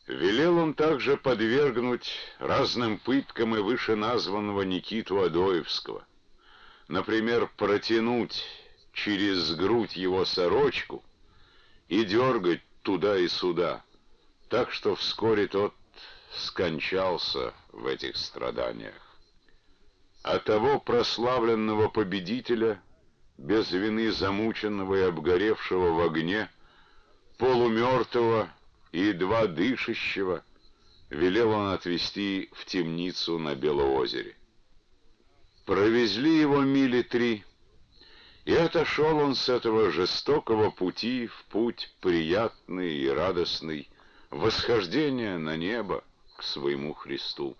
Велел он также подвергнуть разным пыткам и вышеназванного Никиту Адоевского. Например, протянуть через грудь его сорочку и дергать туда и сюда, так что вскоре тот скончался в этих страданиях. А того прославленного победителя, без вины замученного и обгоревшего в огне, полумертвого и едва дышащего, велел он отвезти в темницу на Белоозере. Провезли его мили 3, и отошел он с этого жестокого пути в путь приятный и радостный, восхождение на небо к своему Христу.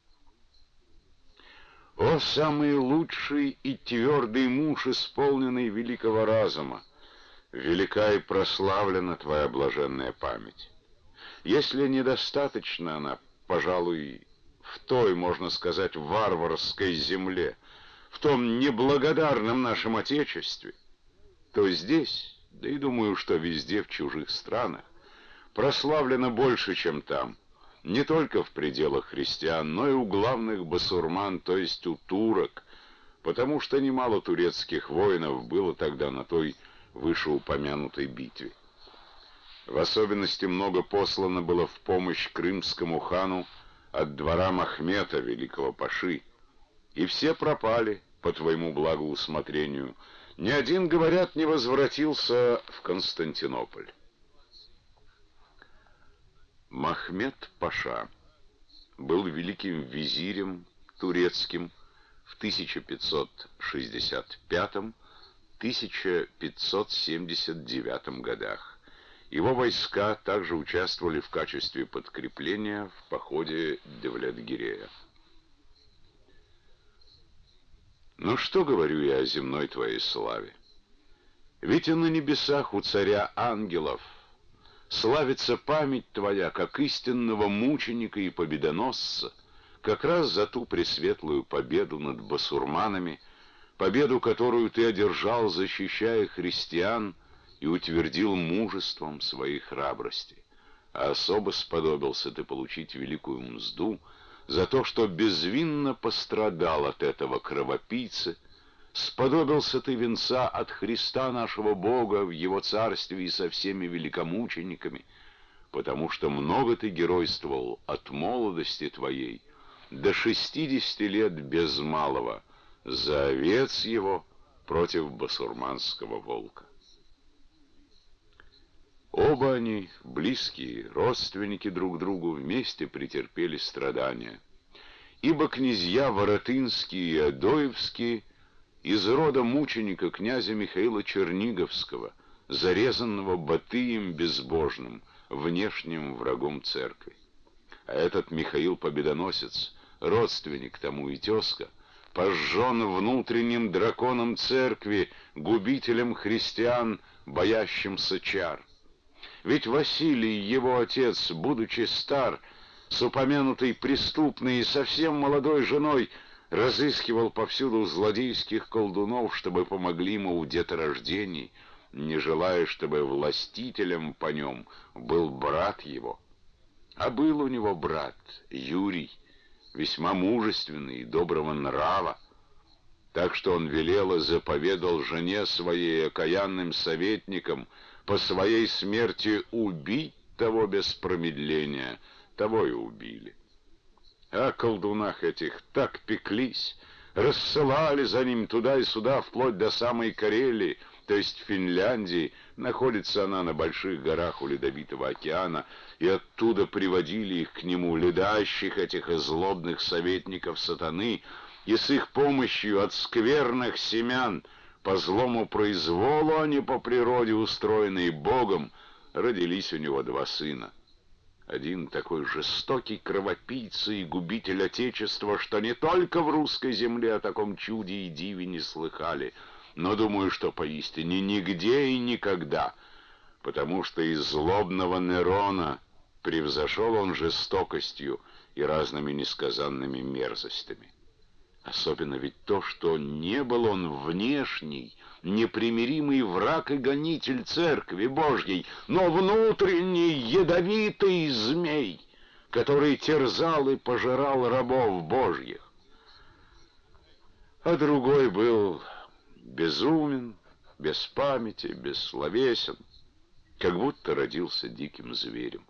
О, самый лучший и твердый муж, исполненный великого разума! Велика и прославлена твоя блаженная память. Если недостаточно она, пожалуй, в той, можно сказать, варварской земле, в том неблагодарном нашем Отечестве, то здесь, да и думаю, что везде в чужих странах, прославлено больше, чем там, не только в пределах христиан, но и у главных басурман, то есть у турок, потому что немало турецких воинов было тогда на той вышеупомянутой битве. В особенности много послано было в помощь крымскому хану от двора Махмета, великого паши, и все пропали по твоему благоусмотрению. Ни один, говорят, не возвратился в Константинополь. Махмет паша был великим визирем турецким в 1565-1579 годах. Его войска также участвовали в качестве подкрепления в походе Девлет-Гирея. Ну что говорю я о земной твоей славе? Ведь и на небесах у царя ангелов славится память твоя, как истинного мученика и победоносца, как раз за ту пресветлую победу над басурманами, победу, которую ты одержал, защищая христиан, и утвердил мужеством своей храбрости. А особо сподобился ты получить великую мзду за то, что безвинно пострадал от этого кровопийца, сподобился ты венца от Христа нашего Бога в Его царстве и со всеми великомучениками, потому что много ты геройствовал от молодости твоей до 60 лет без малого за овец его против басурманского волка. Оба они, близкие, родственники друг другу, вместе претерпели страдания, ибо князья Воротынские и Адоевские из рода мученика князя Михаила Черниговского, зарезанного Батыем безбожным, внешним врагом церкви. А этот Михаил Победоносец, родственник тому и тезка, пожжен внутренним драконом церкви, губителем христиан, боящимся чар. Ведь Василий, его отец, будучи стар, с упомянутой преступной и совсем молодой женой, разыскивал повсюду злодейских колдунов, чтобы помогли ему в деторождении, не желая, чтобы властителем по нем был брат его. А был у него брат Юрий, весьма мужественный и доброго нрава, так что он велел и заповедал жене своей окаянным советникам по своей смерти убить того без промедления, того и убили. О колдунах этих так пеклись, рассылали за ним туда и сюда, вплоть до самой Карелии, то есть Финляндии. Находится она на больших горах у Ледовитого океана, и оттуда приводили их к нему, ледащих этих и злобных советников сатаны, и с их помощью от скверных семян, по злому произволу, а не по природе устроенные Богом, родились у него 2 сына. Один такой жестокий кровопийца и губитель Отечества, что не только в русской земле о таком чуде и диве не слыхали, но думаю, что поистине нигде и никогда, потому что из злобного Нерона превзошел он жестокостью и разными несказанными мерзостями. Особенно ведь то, что не был он внешний, непримиримый враг и гонитель Церкви Божьей, но внутренний ядовитый змей, который терзал и пожирал рабов Божьих. А другой был безумен, без памяти, бессловесен, как будто родился диким зверем.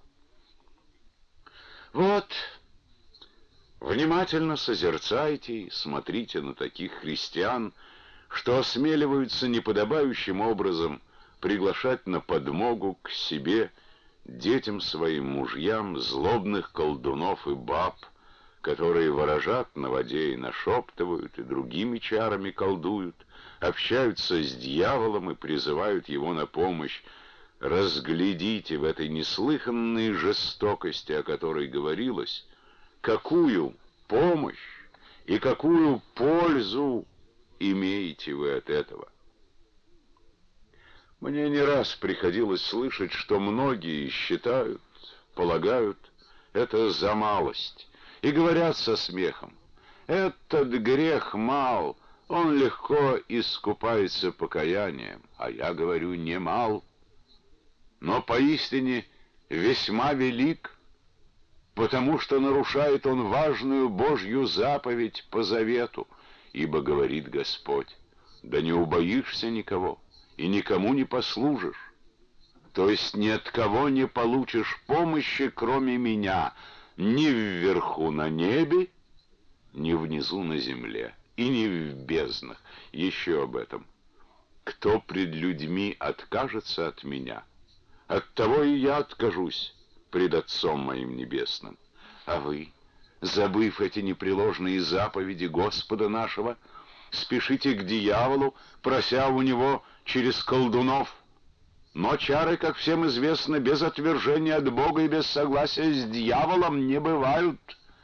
Вот, внимательно созерцайте и смотрите на таких христиан, что осмеливаются неподобающим образом приглашать на подмогу к себе, детям своим, мужьям, злобных колдунов и баб, которые ворожат на воде и нашептывают, и другими чарами колдуют, общаются с дьяволом и призывают его на помощь. Разглядите в этой неслыханной жестокости, о которой говорилось, какую помощь и какую пользу имеете вы от этого. Мне не раз приходилось слышать, что многие считают, полагают это за малость, и говорят со смехом: этот грех мал, он легко искупается покаянием, а я говорю: не мал, но поистине весьма велик, потому что нарушает он важную Божью заповедь по завету, ибо говорит Господь: да не убоишься никого и никому не послужишь, то есть ни от кого не получишь помощи, кроме меня, ни вверху на небе, ни внизу на земле, и ни в безднах. Еще об этом: кто пред людьми откажется от меня, от того и я откажусь пред Отцом моим небесным. А вы, забыв эти непреложные заповеди Господа нашего, спешите к дьяволу, прося у него через колдунов. Но чары, как всем известно, без отвержения от Бога и без согласия с дьяволом не бывают.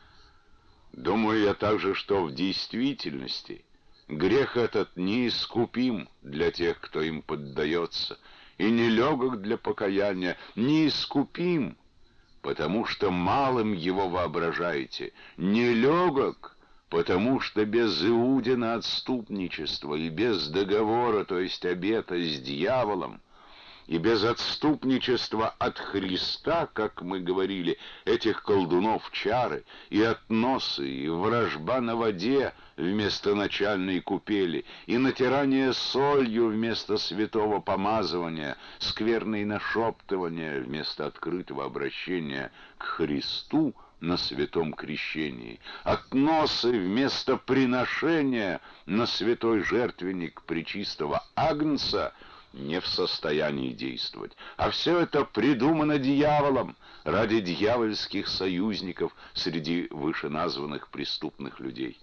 Думаю я также, что в действительности грех этот неискупим для тех, кто им поддается, и нелегок для покаяния, неискупим, потому что малым его воображаете, нелегок, потому что без Иудина отступничества и без договора, то есть обета с дьяволом, и без отступничества от Христа, как мы говорили, этих колдунов чары, и относы, и вражба на воде вместо начальной купели, и натирание солью вместо святого помазывания, скверные нашептывания вместо открытого обращения к Христу на святом крещении, относы вместо приношения на святой жертвенник пречистого Агнца не в состоянии действовать. А все это придумано дьяволом ради дьявольских союзников среди вышеназванных преступных людей.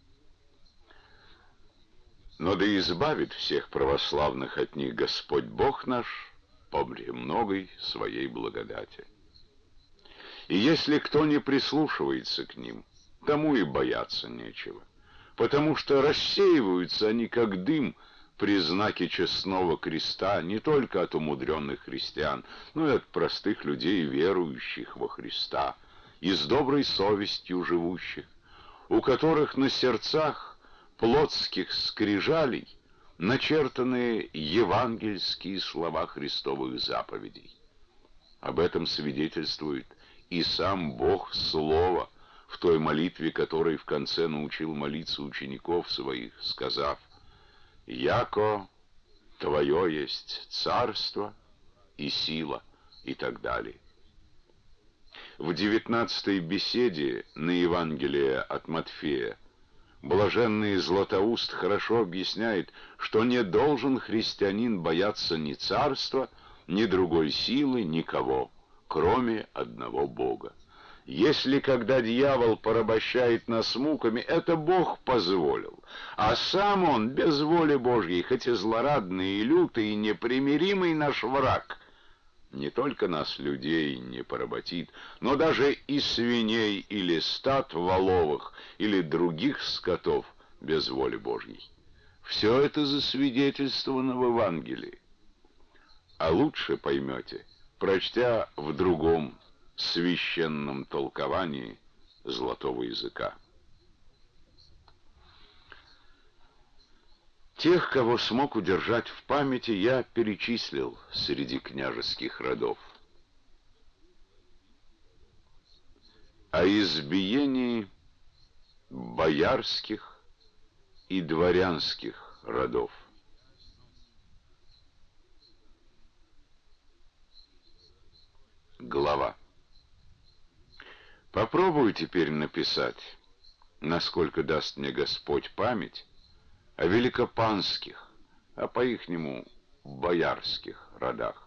Но да избавит всех православных от них Господь Бог наш по премногой своей благодати. И если кто не прислушивается к ним, тому и бояться нечего, потому что рассеиваются они, как дым, при знаке честного креста не только от умудренных христиан, но и от простых людей, верующих во Христа, и с доброй совестью живущих, у которых на сердцах плотских скрижалей начертаны евангельские слова Христовых заповедей. Об этом свидетельствует и сам Бог Слова в той молитве, которой в конце научил молиться учеников своих, сказав: «Яко Твое есть царство и сила», и так далее. В 19-й беседе на Евангелие от Матфея блаженный Златоуст хорошо объясняет, что не должен христианин бояться ни царства, ни другой силы, никого, кроме одного Бога. Если когда дьявол порабощает нас муками, это Бог позволил, а сам он без воли Божьей, хоть и злорадный, и лютый, и непримиримый наш враг, не только нас, людей, не поработит, но даже и свиней или стад воловых, или других скотов без воли Божьей. Все это засвидетельствовано в Евангелии. А лучше поймете, прочтя в другом священном толковании золотого языка. Тех, кого смог удержать в памяти, я перечислил среди княжеских родов. О избиении боярских и дворянских родов. Глава. Попробую теперь написать, насколько даст мне Господь память, о великопанских, а по-ихнему боярских родах.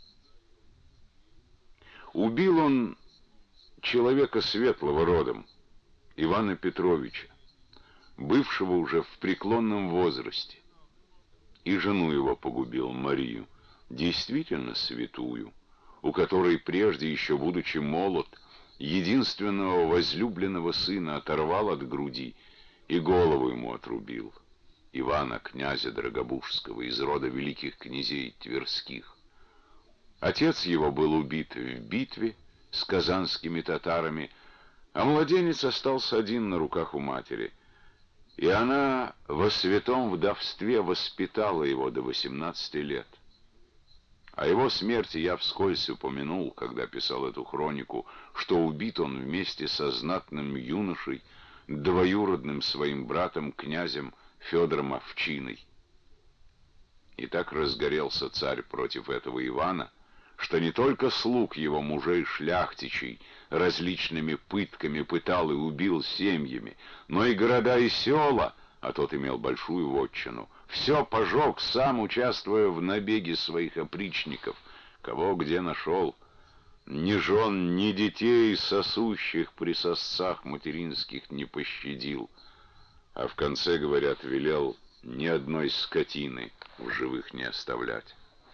Убил он человека светлого родом, Ивана Петровича, бывшего уже в преклонном возрасте, и жену его погубил, Марию, действительно святую, у которой прежде, еще будучи молод, единственного возлюбленного сына оторвал от груди и голову ему отрубил, Ивана, князя Драгобужского, из рода великих князей Тверских. Отец его был убит в битве с казанскими татарами, а младенец остался один на руках у матери, и она во святом вдовстве воспитала его до 18 лет. О его смерти я вскользь упомянул, когда писал эту хронику, что убит он вместе со знатным юношей, двоюродным своим братом, князем Федором Овчиной. И так разгорелся царь против этого Ивана, что не только слуг его мужей-шляхтичей различными пытками пытал и убил семьями, но и города и села, а тот имел большую вотчину, все пожег, сам участвуя в набеге своих опричников, кого где нашел. Ни жен, ни детей, сосущих при сосцах материнских, не пощадил, а в конце, говорят, велел ни одной скотины в живых не оставлять.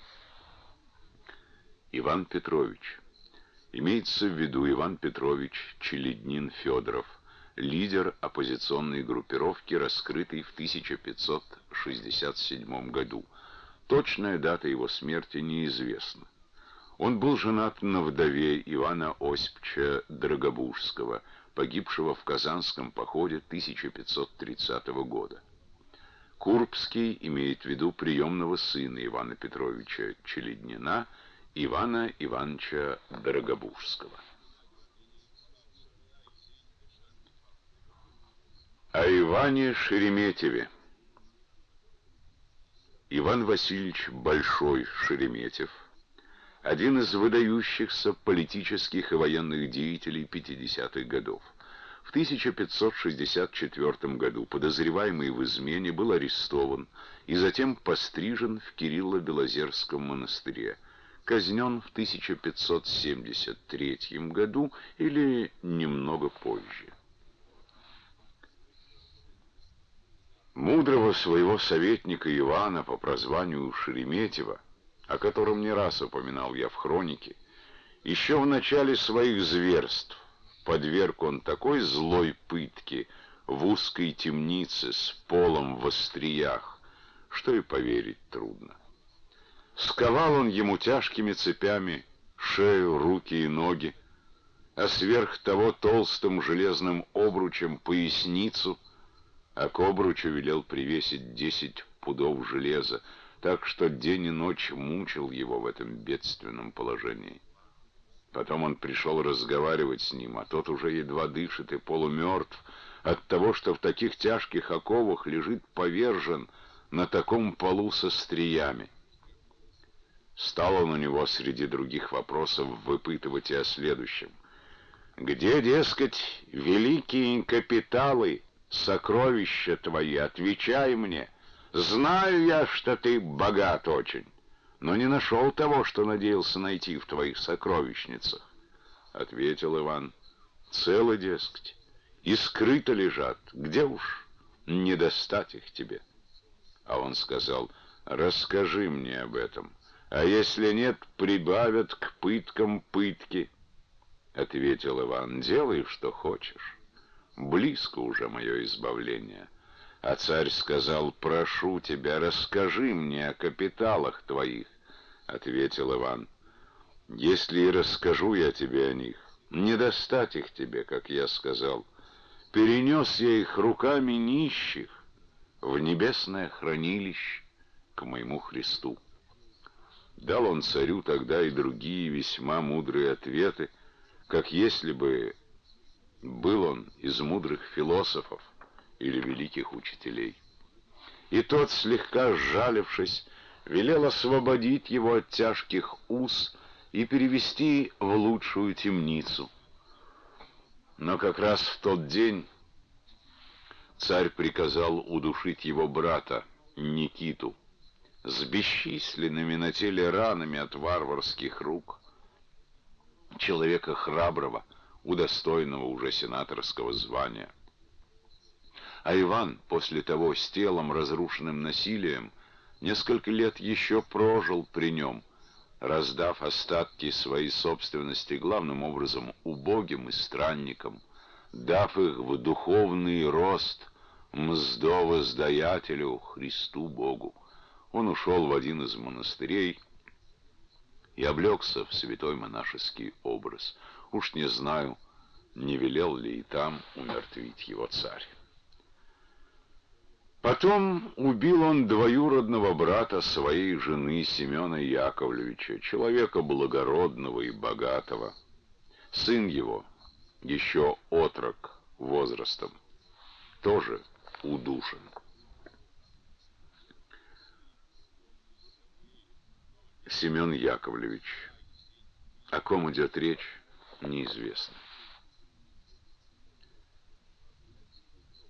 Иван Петрович. Имеется в виду Иван Петрович Челеднин-Федоров, лидер оппозиционной группировки, раскрытой в 1567 году. Точная дата его смерти неизвестна. Он был женат на вдове Ивана Осиповича Драгобужского, погибшего в Казанском походе 1530 года. Курбский имеет в виду приемного сына Ивана Петровича Челеднина, Ивана Ивановича Дорогобужского. О Иване Шереметьеве. Иван Васильевич Большой Шереметьев, один из выдающихся политических и военных деятелей 50-х годов. В 1564 году подозреваемый в измене был арестован и затем пострижен в Кирилло-Белозерском монастыре, казнен в 1573 году или немного позже. Мудрого своего советника Ивана по прозванию Шереметьева, о котором не раз упоминал я в хронике, еще в начале своих зверств подверг он такой злой пытке в узкой темнице с полом в остриях, что и поверить трудно. Сковал он ему тяжкими цепями шею, руки и ноги, а сверх того толстым железным обручем поясницу, а к обручу велел привесить 10 пудов железа, так что день и ночь мучил его в этом бедственном положении. Потом он пришел разговаривать с ним, а тот уже едва дышит и полумертв от того, что в таких тяжких оковах лежит повержен на таком полу со стриями. Стал он у него среди других вопросов выпытывать и о следующем. «Где, дескать, великие капиталы, сокровища твои? Отвечай мне. Знаю я, что ты богат очень, но не нашел того, что надеялся найти в твоих сокровищницах». Ответил Иван: «Целы, дескать, и скрыто лежат. Где уж не достать их тебе?» А он сказал: «Расскажи мне об этом, а если нет, прибавят к пыткам пытки». Ответил Иван: «Делай, что хочешь. Близко уже мое избавление». А царь сказал: «Прошу тебя, расскажи мне о капиталах твоих». Ответил Иван: «Если и расскажу я тебе о них, не достать их тебе, как я сказал. Перенес я их руками нищих, в небесное хранилище к моему Христу. Дал он царю тогда и другие весьма мудрые ответы, как если бы был он из мудрых философов или великих учителей. И тот, слегка сжалившись, велел освободить его от тяжких уз и перевести в лучшую темницу. Но как раз в тот день царь приказал удушить его брата Никиту с бесчисленными на теле ранами от варварских рук, человека храброго, удостоенного уже сенаторского звания. А Иван после того с телом, разрушенным насилием, несколько лет еще прожил при нем, раздав остатки своей собственности главным образом убогим и странникам, дав их в духовный рост мздовоздаятелю Христу Богу. Он ушел в один из монастырей и облегся в святой монашеский образ. Уж не знаю, не велел ли и там умертвить его царь. Потом убил он двоюродного брата своей жены Семена Яковлевича, человека благородного и богатого. Сын его, еще отрок возрастом, тоже удушен. Семен Яковлевич. О ком идет речь, неизвестно.